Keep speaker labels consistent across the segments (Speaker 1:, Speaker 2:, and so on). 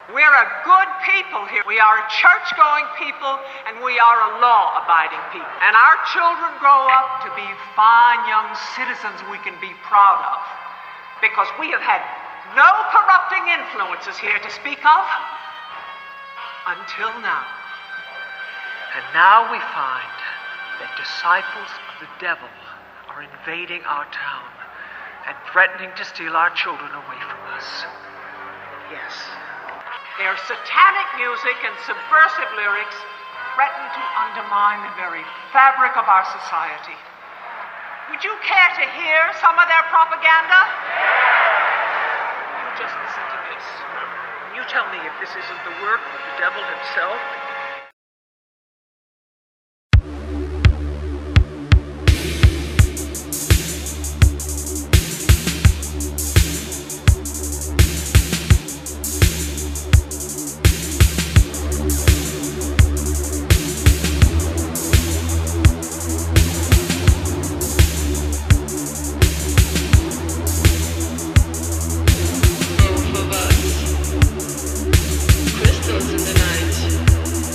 Speaker 1: We're a good people here. We are a church-going people, and we are a law-abiding people. And our children grow up to be fine young citizens we can be proud of, because we have had no corrupting influences here to speak of until now. And now we find that disciples of the devil are invading our town and threatening to steal our children away from us. Yes. Their satanic music and subversive lyrics threaten to undermine the very fabric of our society. Would you care to hear some of their propaganda? You just listen to this. You tell me if this isn't the work of the devil himself.
Speaker 2: Crystals in the night.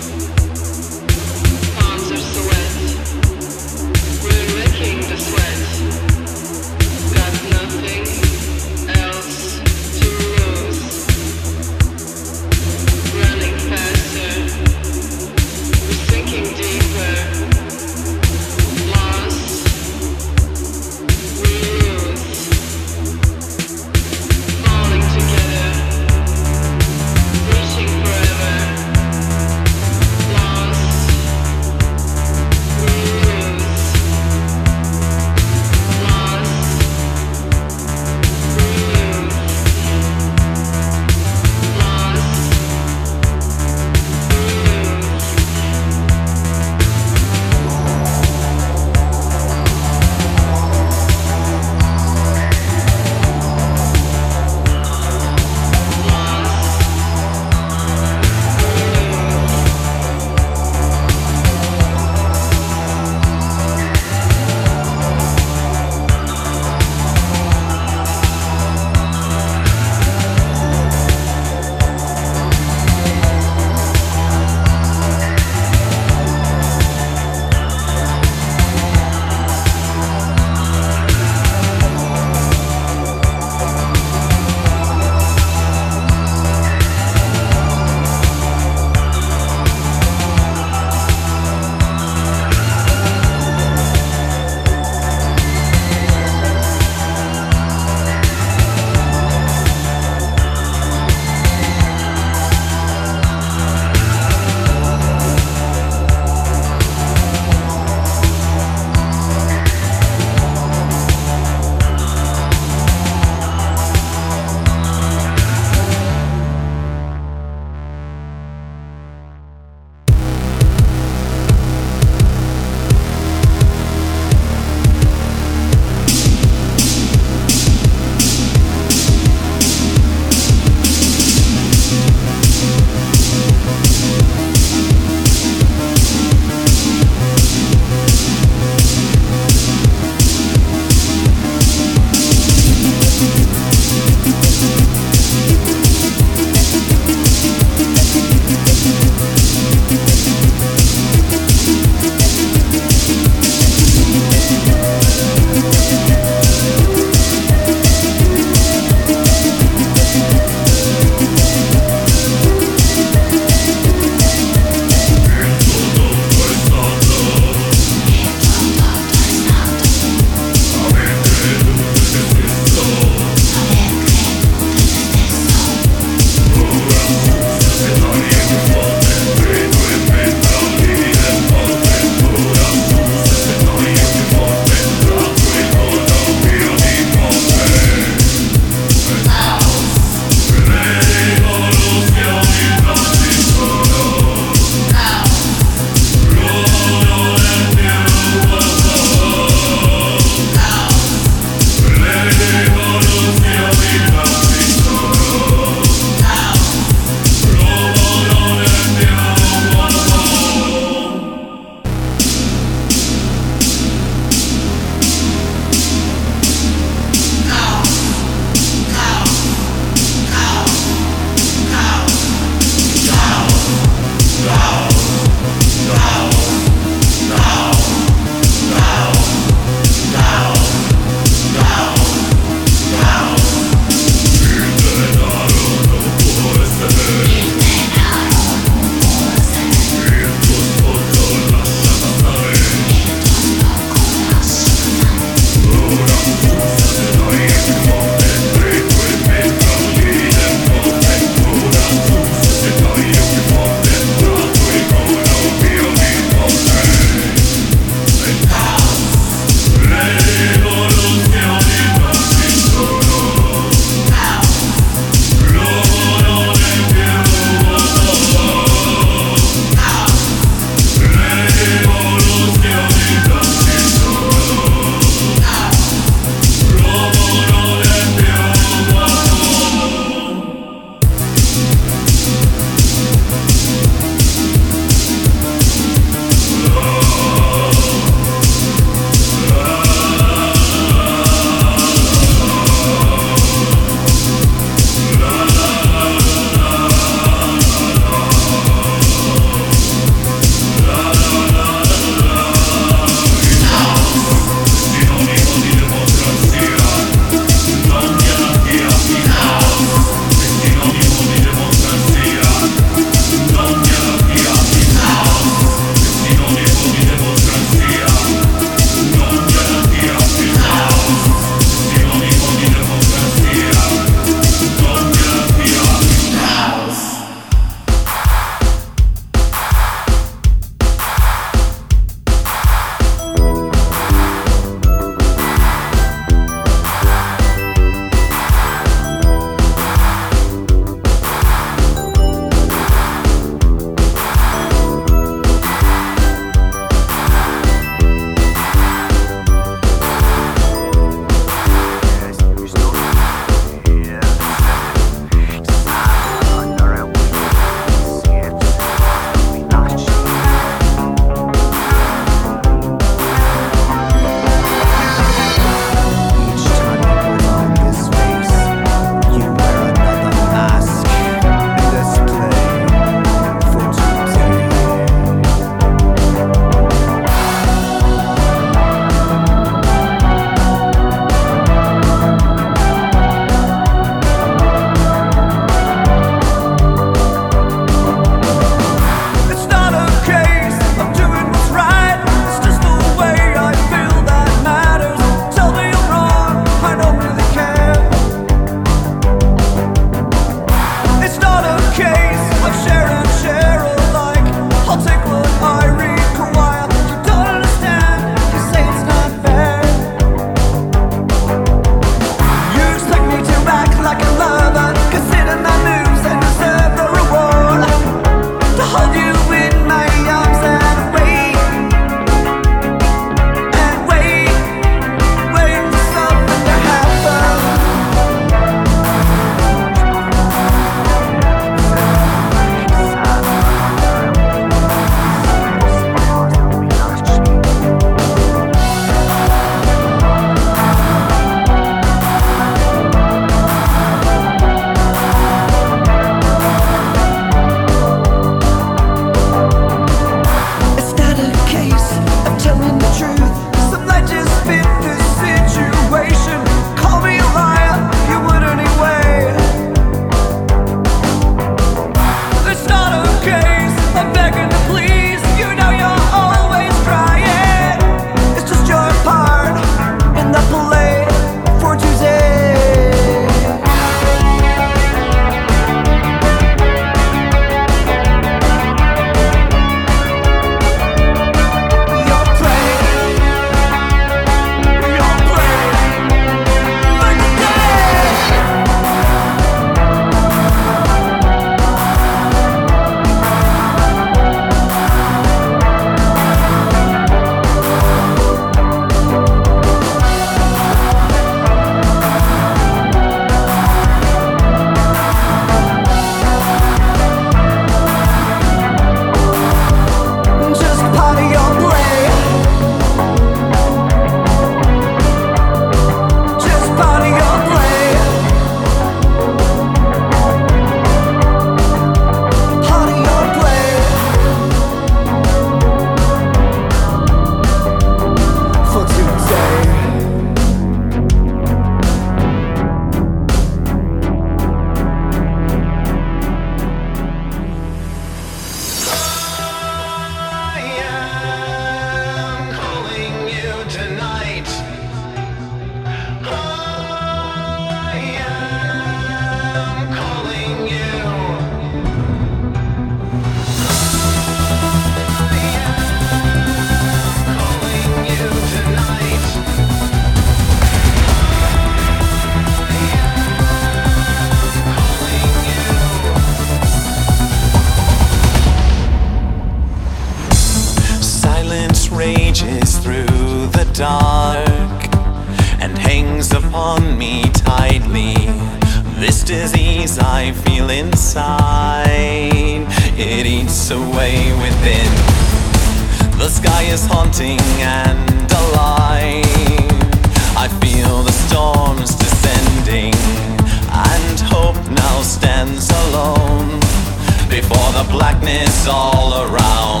Speaker 2: me tightly. This disease I feel inside, it eats away within. The sky is haunting and alive. I feel the storms descending, and hope now stands alone before the blackness all around.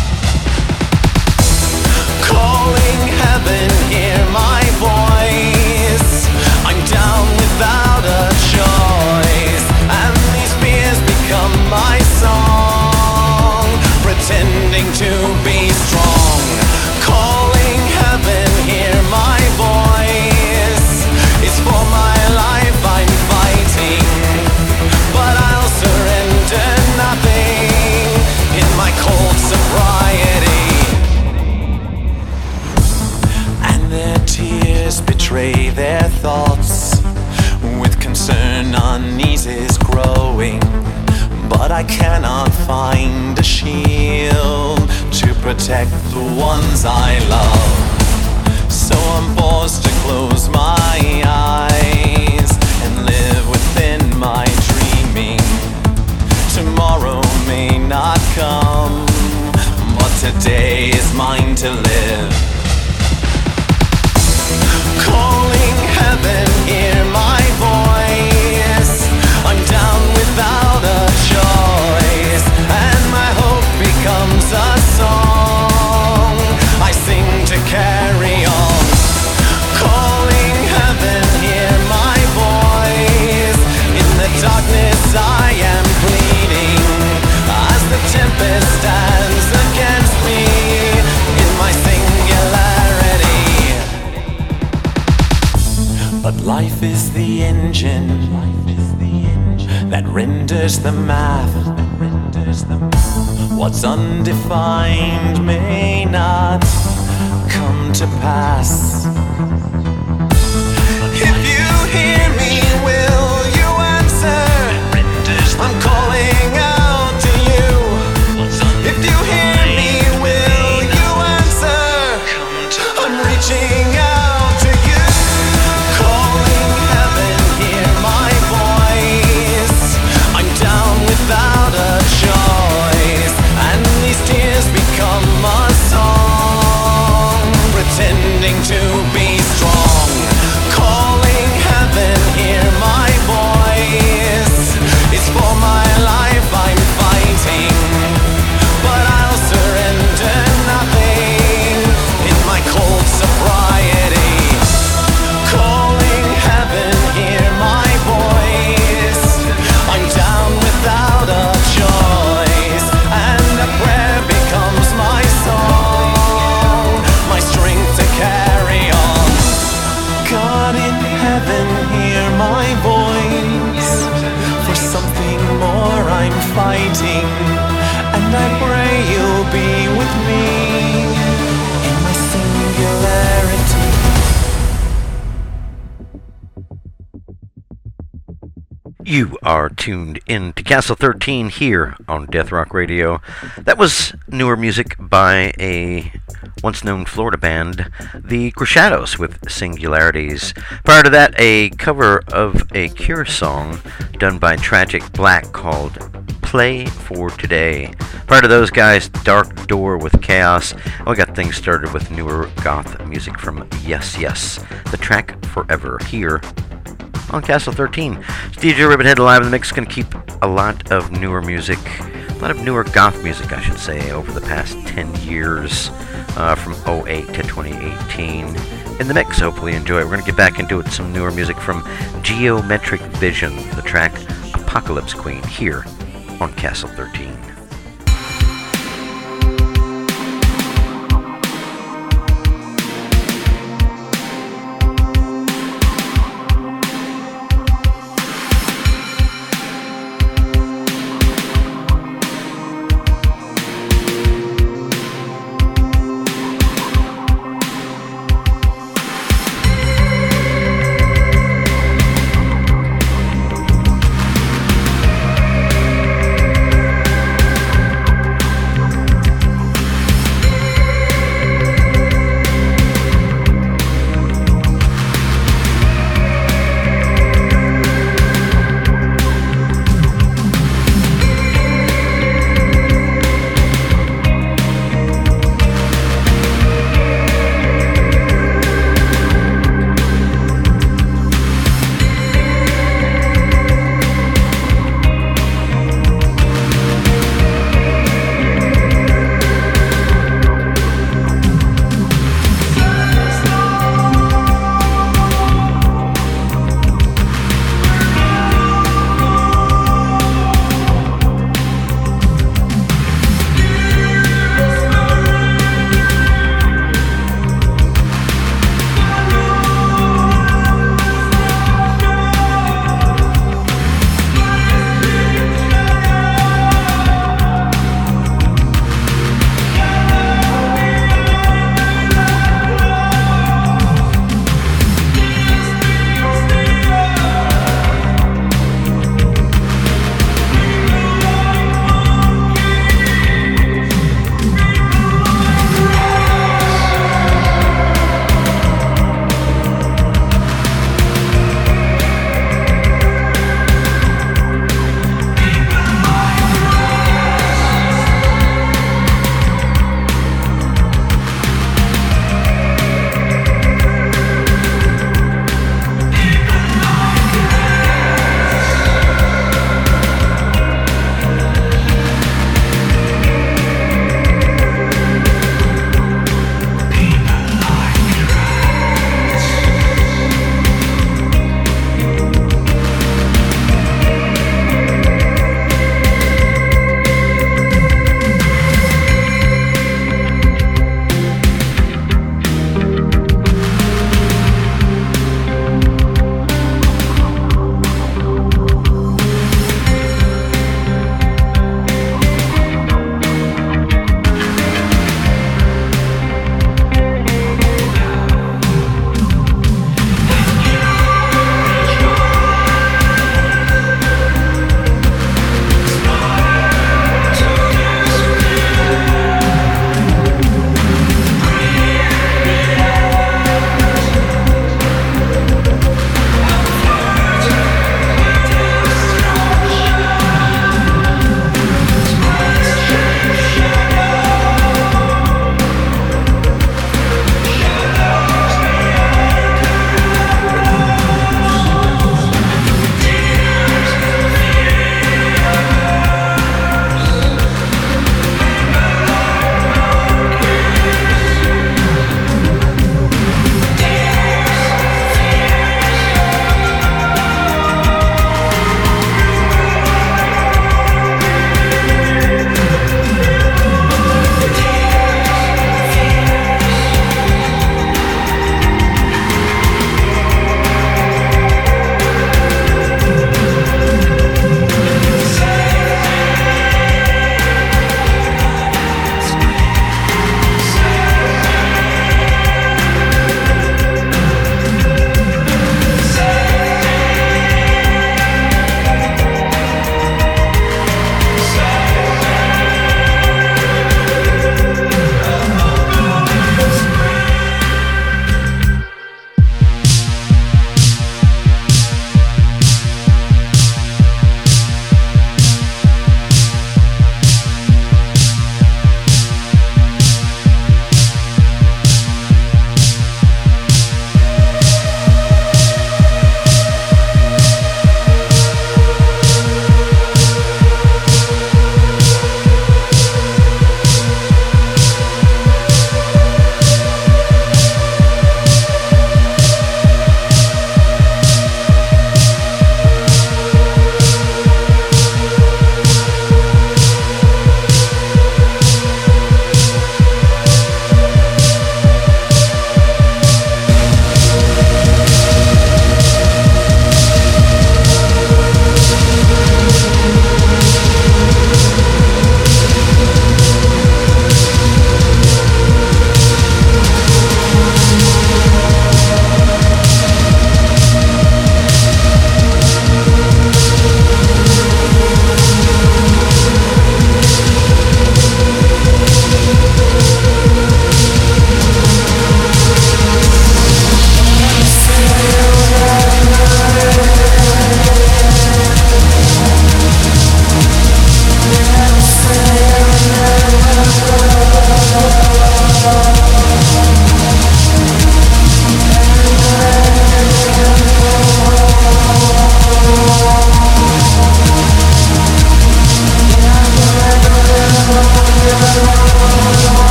Speaker 2: Calling heaven, hear my voice. I'm down without a choice, and these fears become my song, pretending to be strong. Calling heaven, hear my voice. It's for my life I'm fighting, but I'll surrender nothing in my cold sobriety. And their tears betray their thoughts, with concern unease is growing, but I cannot find a shield to protect the ones I love. So I'm forced to close my eyes and live within my dreaming. Tomorrow may not come, but today is mine to live. Calling heaven, hear my voice. I'm down without a choice, and my hope becomes a song I sing to carry on. Calling heaven, hear my voice. In the darkness I am bleeding, as the tempest stands against me in my singularity. But life is the engine that renders the math. What's undefined may not come to pass. If you hear me, will you answer? I'm calling out to you. If you hear me, will you answer? I'm reaching out to you. Calling heaven, hear my voice. I'm down without a choice, and these tears become a song, pretending to be strong. Calling heaven, hear my voice. It's for my life I'm fighting, but I'll surrender nothing in my cold sobriety. Calling heaven, hear my voice. I'm down without a choice, and a prayer becomes my song, my strength to carry on. God in heaven, hear my voice. For something more I'm fighting, and I pray you'll be with me in my singularity.
Speaker 3: You are tuned in to Castle 13 here on Death Rock Radio. That was newer music by a once-known Florida band, the Creshadows, with Singularities. Prior to that, a cover of a Cure song done by Tragic Black called Play for Today. Prior to those guys, Dark Door with Chaos. And we got things started with newer goth music from Yes Yes, the track Forever, here on Castle 13. It's DJ Ribbonhead live in the mix. Going to keep a lot of newer music, a lot of newer goth music, I should say, over the past 10 years, from 08 to 2018. In the mix, hopefully you enjoy it. We're going to get back into it, some newer music from Geometric Vision, the track Apocalypse Queen, here on Castle 13.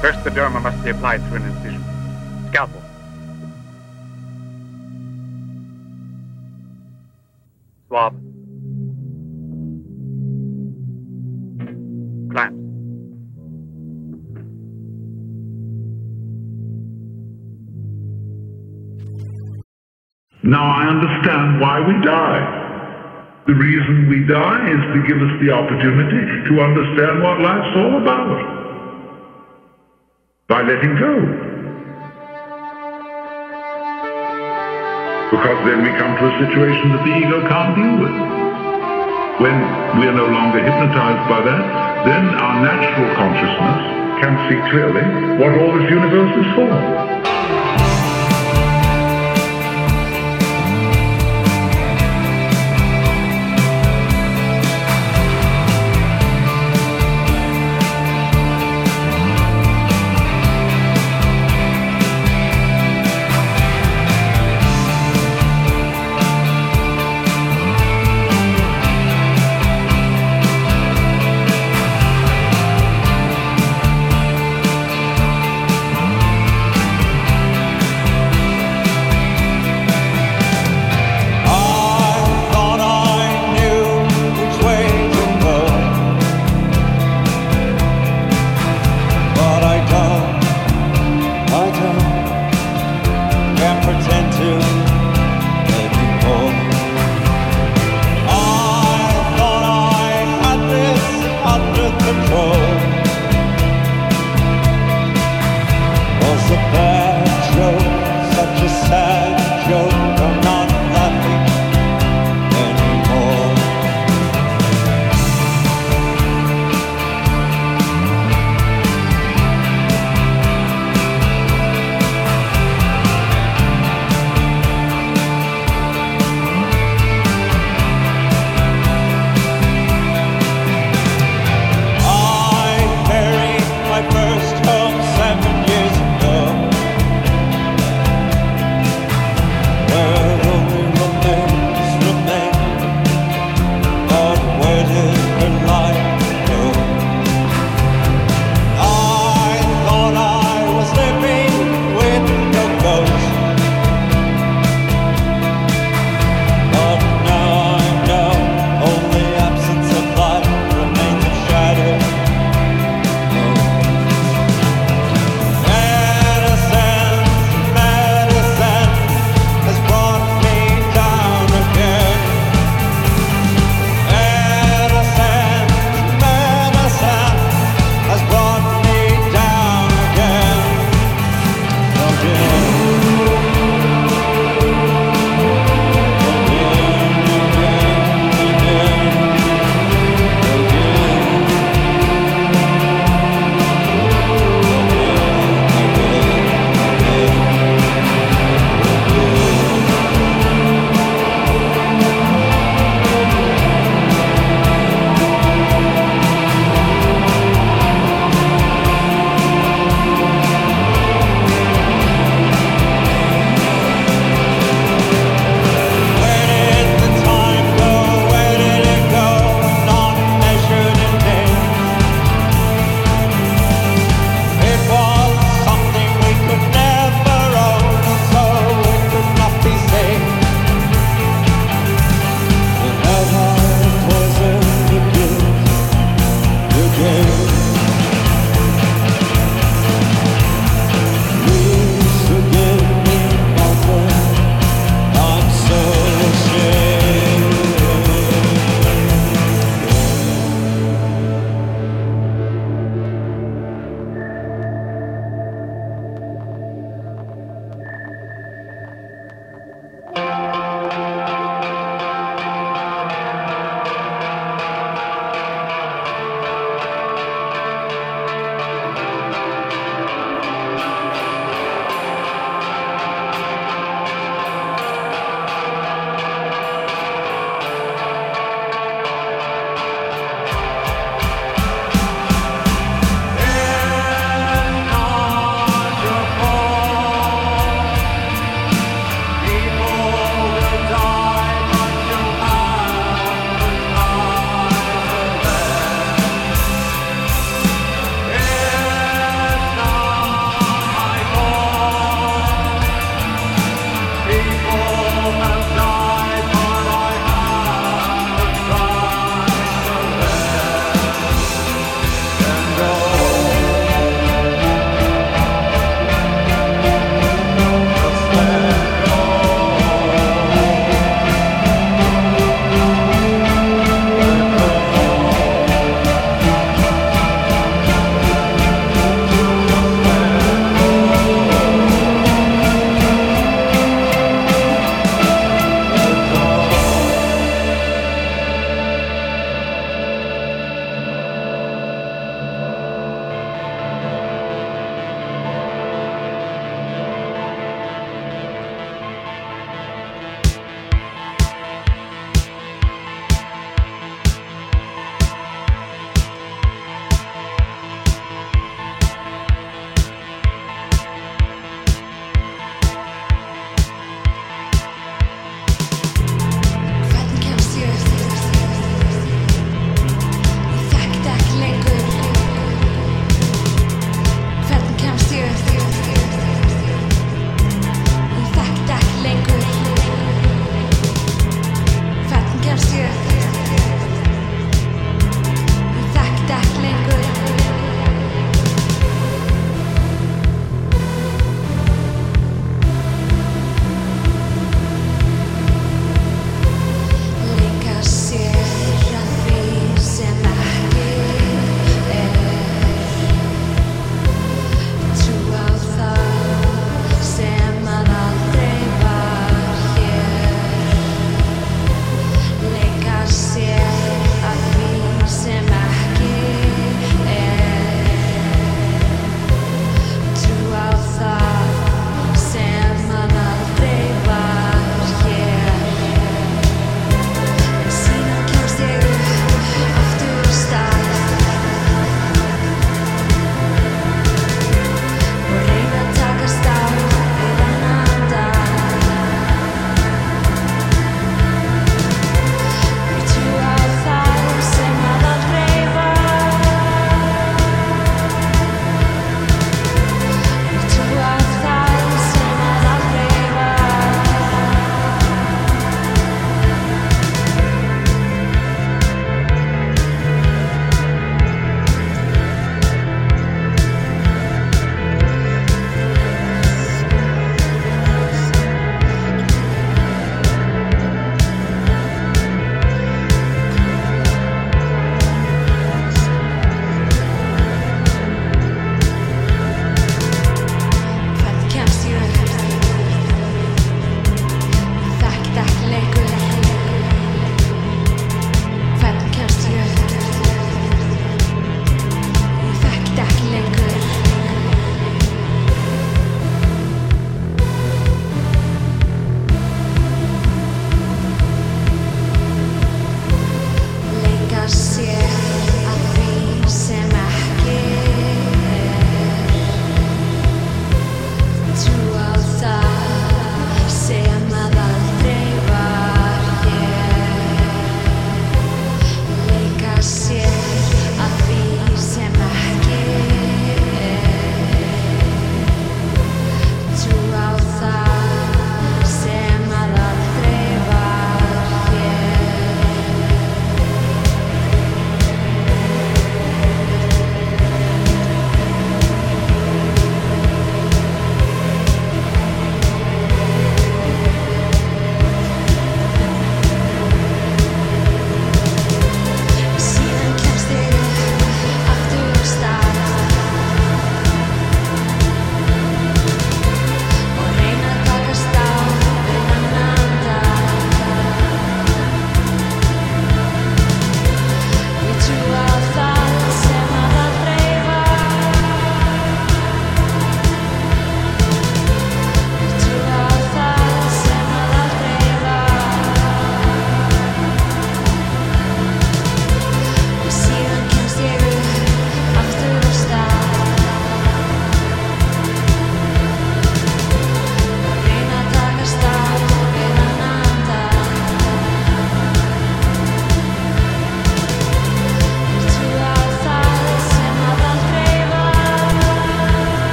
Speaker 4: First, the derma must be applied through an incision. Scalpel. Swab. Clamp.
Speaker 5: Now I understand why we die. The reason we die is to give us the opportunity to understand what life's all about. By letting go. Because then we come to a situation that the ego can't deal with. When we are no longer hypnotized by that, then our natural consciousness can see clearly what all this universe is for.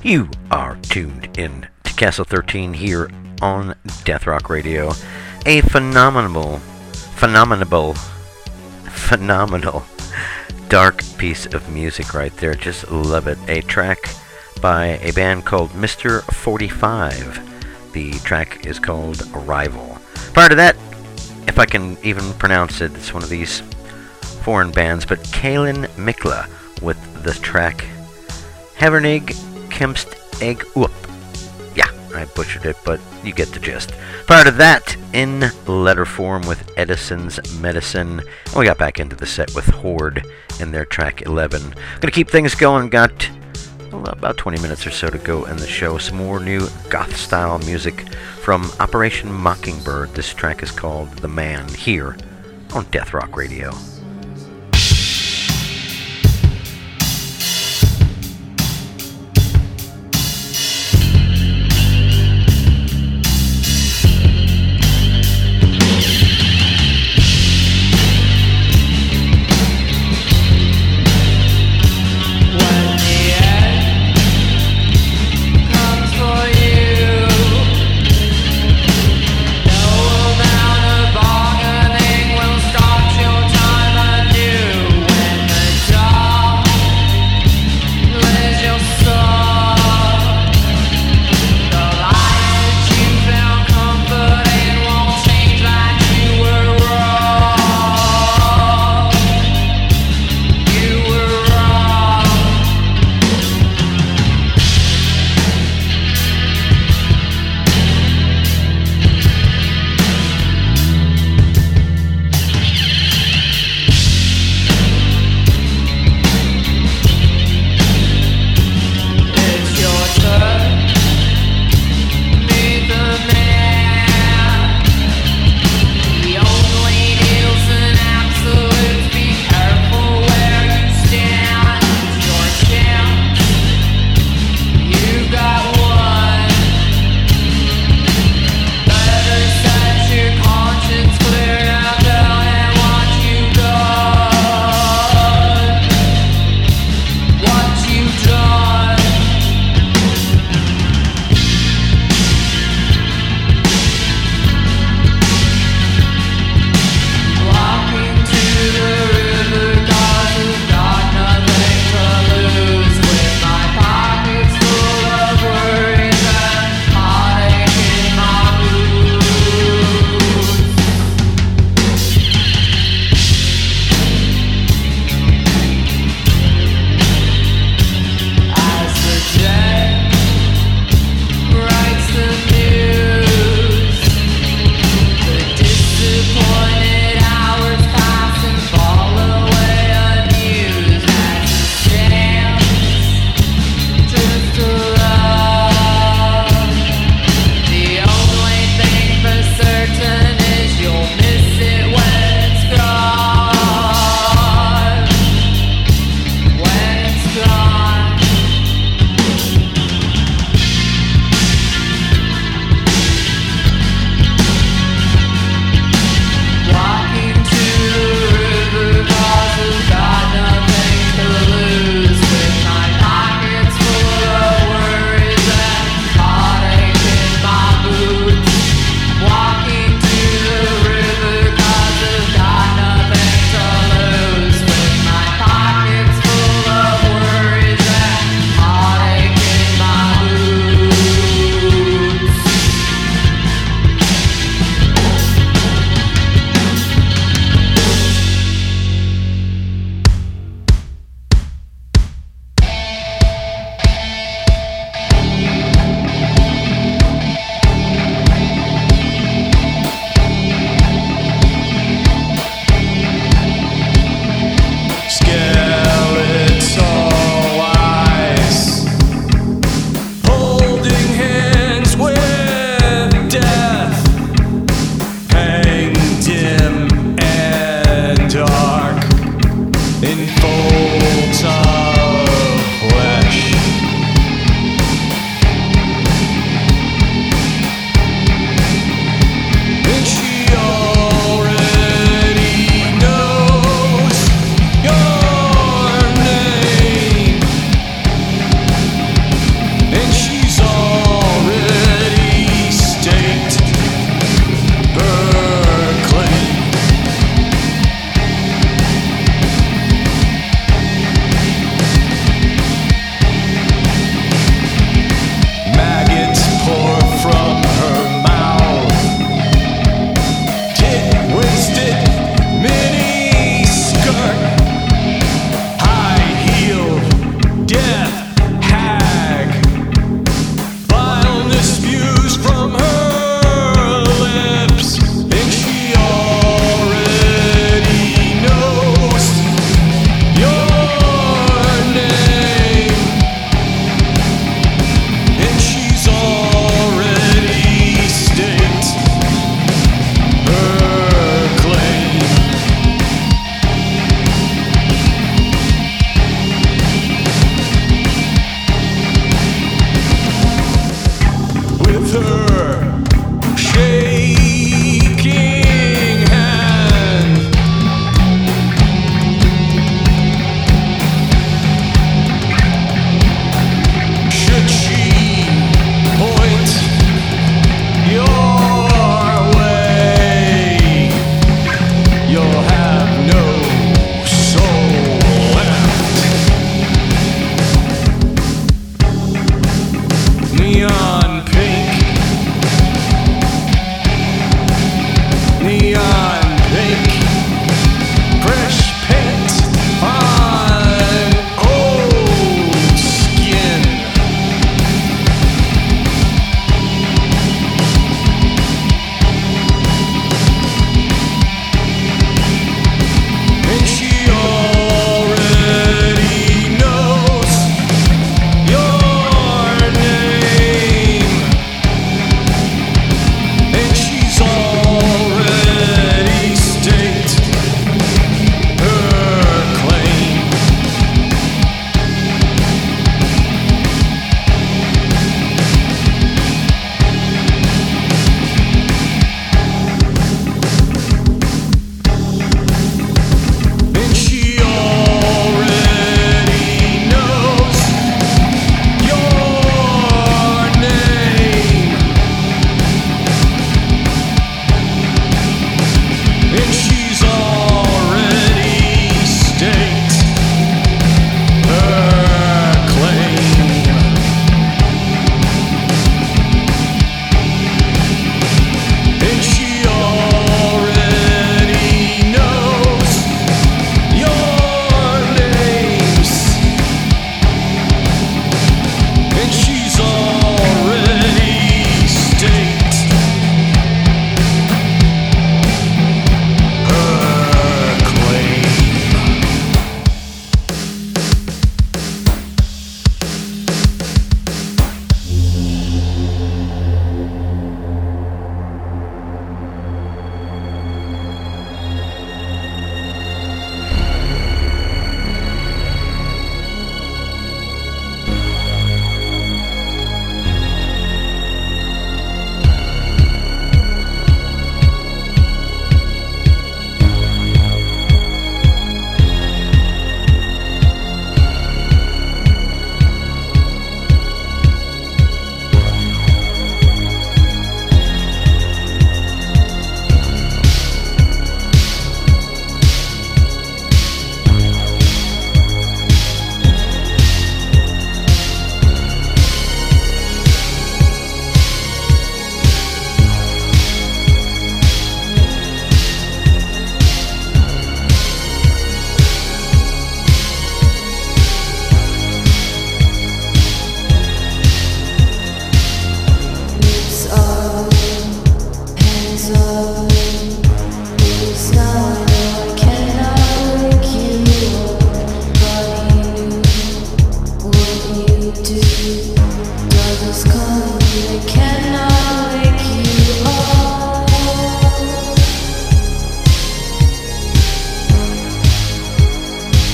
Speaker 3: You are tuned in to Castle 13 here on Death Rock Radio. A phenomenal dark piece of music right there. Just love it. A track by a band called Mr. 45. The track is called Arrival. Prior to that, if I can even pronounce it, it's one of these foreign bands, but Kalen Mikla with the track Havernig Kemst Egg Up. Yeah, I butchered it, but you get the gist. Prior to that, In Letter Form with Edison's Medicine. And we got back into the set with Horde in their track 11. Gonna keep things going. Got about 20 minutes or so to go in the show. Some more new goth-style music from Operation Mockingbird. This track is called The Man, here on Death Rock Radio.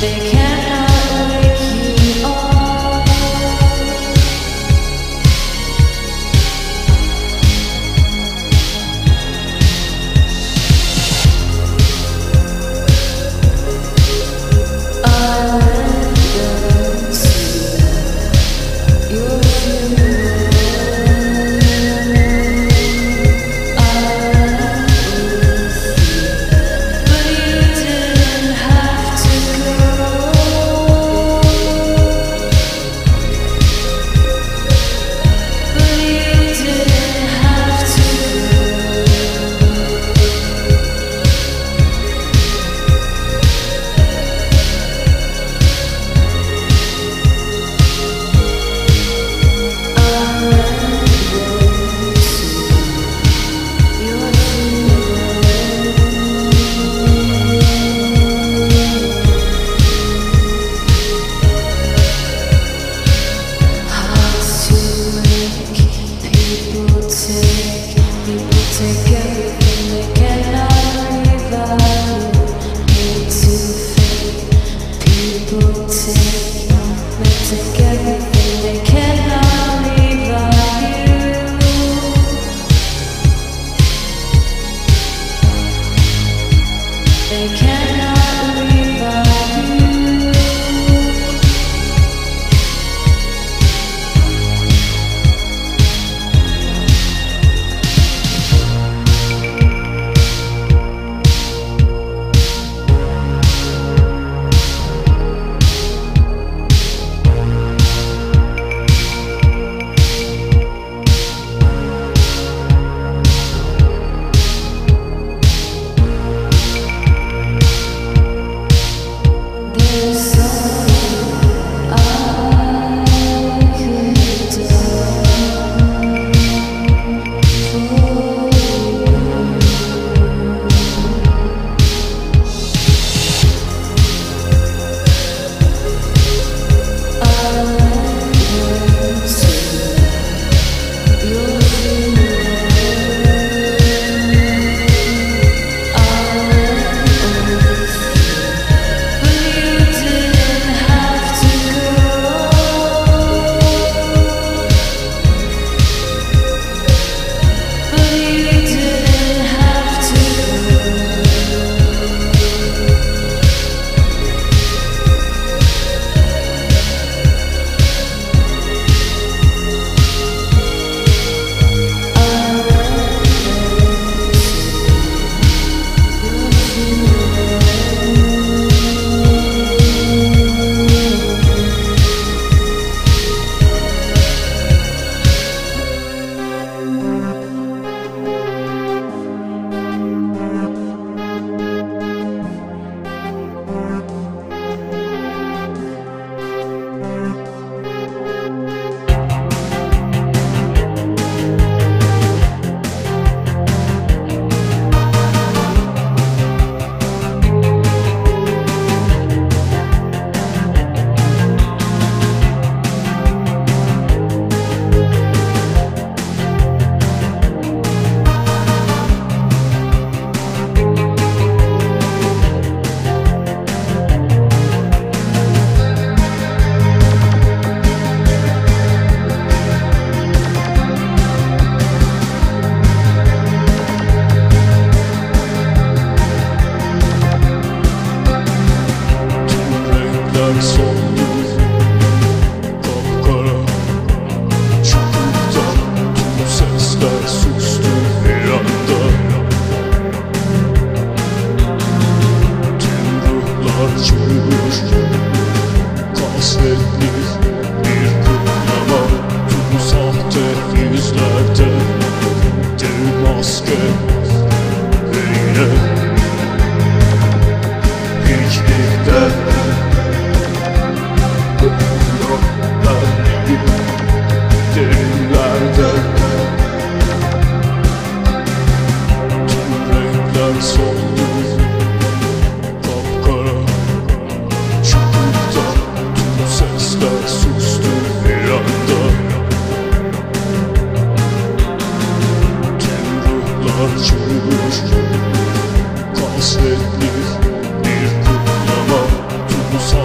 Speaker 6: Hasretli bir kutlama,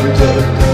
Speaker 6: return.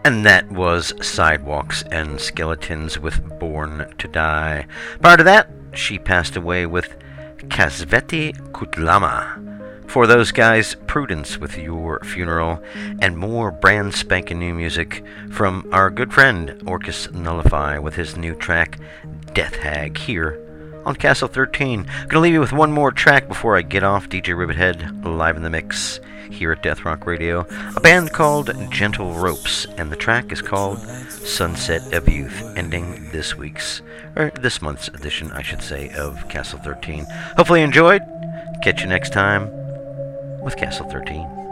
Speaker 3: And that was Sidewalks and Skeletons with Born to Die. Prior to that, she passed away with Kasveti Kutlama. For those guys, Prudence with Your Funeral, and more brand spanking new music from our good friend Orcus Nullify with his new track Death Hag here on Castle 13. Gonna leave you with one more track before I get off. DJ Rivethead live in the mix here at Death Rock Radio. A band called Gentle Ropes, and the track is called Sunset of Youth, ending this month's edition, I should say, of Castle 13. Hopefully you enjoyed. Catch you next time with Castle 13.